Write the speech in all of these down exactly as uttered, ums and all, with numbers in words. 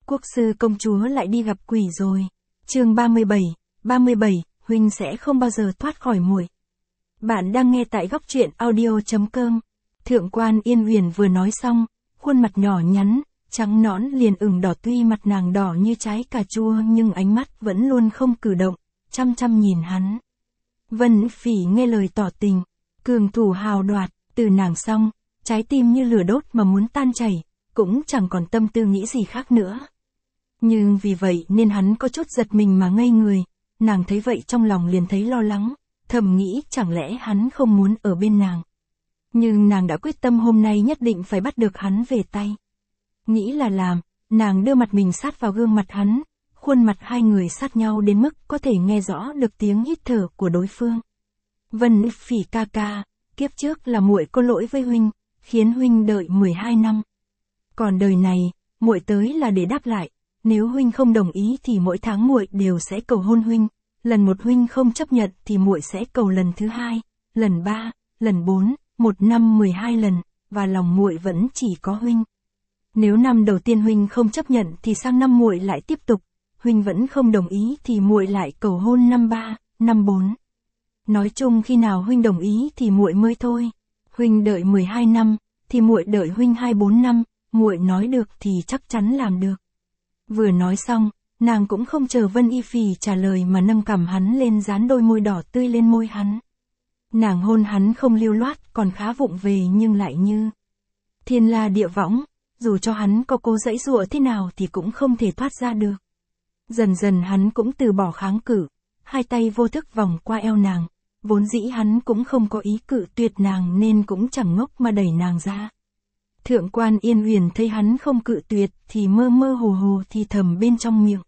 Quốc sư công chúa lại đi gặp quỷ rồi. Chương ba mươi bảy, ba mươi bảy, huynh sẽ không bao giờ thoát khỏi muội. Bạn đang nghe tại góc truyện audio chấm com. Thượng quan Yên Huyền vừa nói xong, khuôn mặt nhỏ nhắn, trắng nõn liền ửng đỏ, tuy mặt nàng đỏ như trái cà chua nhưng ánh mắt vẫn luôn không cử động, chăm chăm nhìn hắn. Vân Phỉ nghe lời tỏ tình, cường thủ hào đoạt, từ nàng xong, trái tim như lửa đốt mà muốn tan chảy, cũng chẳng còn tâm tư nghĩ gì khác nữa. Nhưng vì vậy nên hắn có chút giật mình mà ngây người, nàng thấy vậy trong lòng liền thấy lo lắng, thầm nghĩ chẳng lẽ hắn không muốn ở bên nàng. Nhưng nàng đã quyết tâm hôm nay nhất định phải bắt được hắn về tay. Nghĩ là làm, nàng đưa mặt mình sát vào gương mặt hắn, khuôn mặt hai người sát nhau đến mức có thể nghe rõ được tiếng hít thở của đối phương. Vân Phỉ ca ca, kiếp trước là muội có lỗi với huynh, khiến huynh đợi mười hai năm. Còn đời này, muội tới là để đáp lại, nếu huynh không đồng ý thì mỗi tháng muội đều sẽ cầu hôn huynh, lần một huynh không chấp nhận thì muội sẽ cầu lần thứ hai, lần ba, lần bốn, một năm mười hai lần, và lòng muội vẫn chỉ có huynh. Nếu năm đầu tiên huynh không chấp nhận thì sang năm muội lại tiếp tục, huynh vẫn không đồng ý thì muội lại cầu hôn năm ba, năm bốn. Nói chung khi nào huynh đồng ý thì muội mới thôi. Huynh đợi mười hai năm, thì muội đợi huynh hai bốn năm, muội nói được thì chắc chắn làm được. Vừa nói xong, nàng cũng không chờ Vân Y Phỉ trả lời mà nâng cằm hắn lên, dán đôi môi đỏ tươi lên môi hắn. Nàng hôn hắn không lưu loát, còn khá vụng về nhưng lại như thiên la địa võng, dù cho hắn có cố giãy giụa thế nào thì cũng không thể thoát ra được. Dần dần hắn cũng từ bỏ kháng cự, hai tay vô thức vòng qua eo nàng, vốn dĩ hắn cũng không có ý cự tuyệt nàng nên cũng chẳng ngốc mà đẩy nàng ra. Thượng quan Yên Huyền thấy hắn không cự tuyệt thì mơ mơ hồ hồ thì thầm bên trong miệng.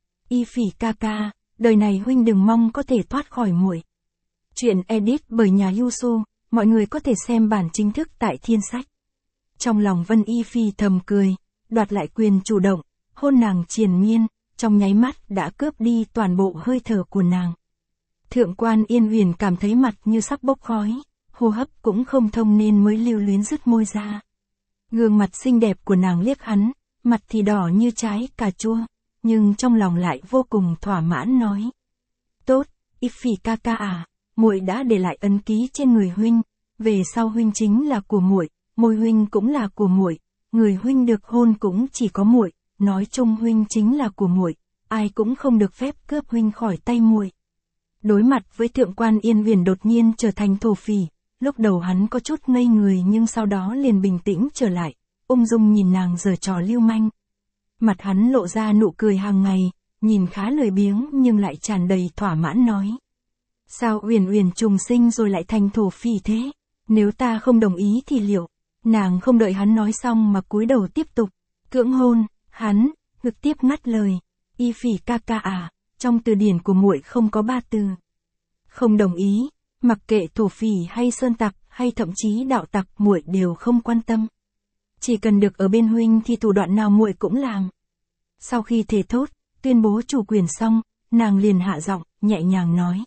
Y Phỉ ca ca, đời này huynh đừng mong có thể thoát khỏi muội. Chuyện edit bởi nhà Yusu, mọi người có thể xem bản chính thức tại Thiên Sách. Trong lòng Vân Y Phỉ thầm cười, đoạt lại quyền chủ động, hôn nàng triền miên, trong nháy mắt đã cướp đi toàn bộ hơi thở của nàng. Thượng quan Yên Huyền cảm thấy mặt như sắp bốc khói, hô hấp cũng không thông nên mới lưu luyến dứt môi ra. Gương mặt xinh đẹp của nàng liếc hắn, mặt thì đỏ như trái cà chua, nhưng trong lòng lại vô cùng thỏa mãn nói. Tốt, Y Phỉ ca ca à, muội đã để lại ấn ký trên người huynh, về sau huynh chính là của muội, môi huynh cũng là của muội, người huynh được hôn cũng chỉ có muội, nói chung huynh chính là của muội, ai cũng không được phép cướp huynh khỏi tay muội. Đối mặt với Thượng quan Yên Huyền đột nhiên trở thành thổ phỉ, lúc đầu hắn có chút ngây người nhưng sau đó liền bình tĩnh trở lại, ung dung nhìn nàng giở trò lưu manh. Mặt hắn lộ ra nụ cười hàng ngày, nhìn khá lười biếng nhưng lại tràn đầy thỏa mãn nói. Sao Uyển Uyển trùng sinh rồi lại thành thổ phỉ thế? Nếu ta không đồng ý thì liệu? Nàng không đợi hắn nói xong mà cúi đầu tiếp tục cưỡng hôn hắn, ngực tiếp ngắt lời. Y Phỉ ca ca à, trong từ điển của muội không có ba từ. Không đồng ý, mặc kệ thổ phỉ hay sơn tặc hay thậm chí đạo tặc muội đều không quan tâm. Chỉ cần được ở bên huynh thì thủ đoạn nào muội cũng làm. Sau khi thề thốt, tuyên bố chủ quyền xong, nàng liền hạ giọng, nhẹ nhàng nói.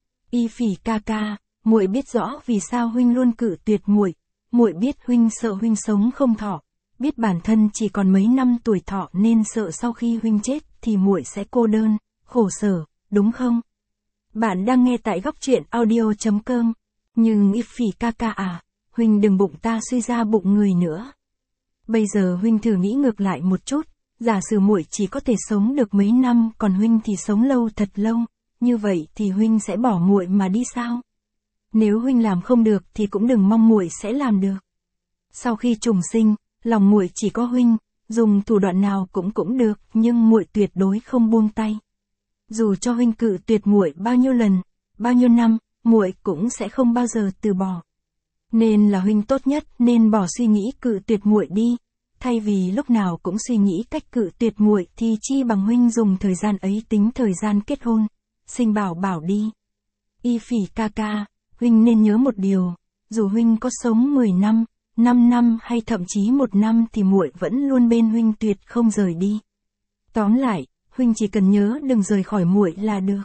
Y Phỉ ca ca, muội biết rõ vì sao huynh luôn cự tuyệt muội, muội biết huynh sợ huynh sống không thọ, biết bản thân chỉ còn mấy năm tuổi thọ nên sợ sau khi huynh chết thì muội sẽ cô đơn, khổ sở, đúng không? Bạn đang nghe tại góc truyện audio chấm com. Nhưng Y Phỉ ca ca à, huynh đừng bụng ta suy ra bụng người nữa. Bây giờ huynh thử nghĩ ngược lại một chút, giả sử muội chỉ có thể sống được mấy năm còn huynh thì sống lâu thật lâu, như vậy thì huynh sẽ bỏ muội mà đi sao? Nếu huynh làm không được thì cũng đừng mong muội sẽ làm được. Sau khi trùng sinh, lòng muội chỉ có huynh, dùng thủ đoạn nào cũng cũng được, nhưng muội tuyệt đối không buông tay. Dù cho huynh cự tuyệt muội bao nhiêu lần, bao nhiêu năm, muội cũng sẽ không bao giờ từ bỏ. Nên là huynh tốt nhất nên bỏ suy nghĩ cự tuyệt muội đi, thay vì lúc nào cũng suy nghĩ cách cự tuyệt muội thì chi bằng huynh dùng thời gian ấy tính thời gian kết hôn, sinh bảo bảo đi. Y Phỉ ca ca, huynh nên nhớ một điều, dù huynh có sống mười năm, năm năm hay thậm chí một năm thì muội vẫn luôn bên huynh tuyệt không rời đi. Tóm lại, huynh chỉ cần nhớ đừng rời khỏi muội là được.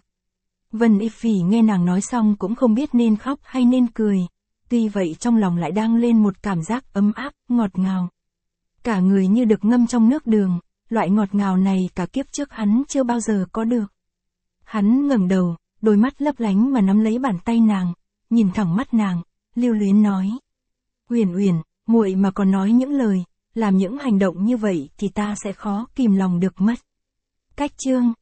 Vân Y Phỉ nghe nàng nói xong cũng không biết nên khóc hay nên cười, tuy vậy trong lòng lại đang lên một cảm giác ấm áp, ngọt ngào. Cả người như được ngâm trong nước đường, loại ngọt ngào này cả kiếp trước hắn chưa bao giờ có được. Hắn ngẩng đầu, đôi mắt lấp lánh mà nắm lấy bàn tay nàng, nhìn thẳng mắt nàng, lưu luyến nói. Uyển Uyển, muội mà còn nói những lời, làm những hành động như vậy thì ta sẽ khó kìm lòng được mất. Cách chương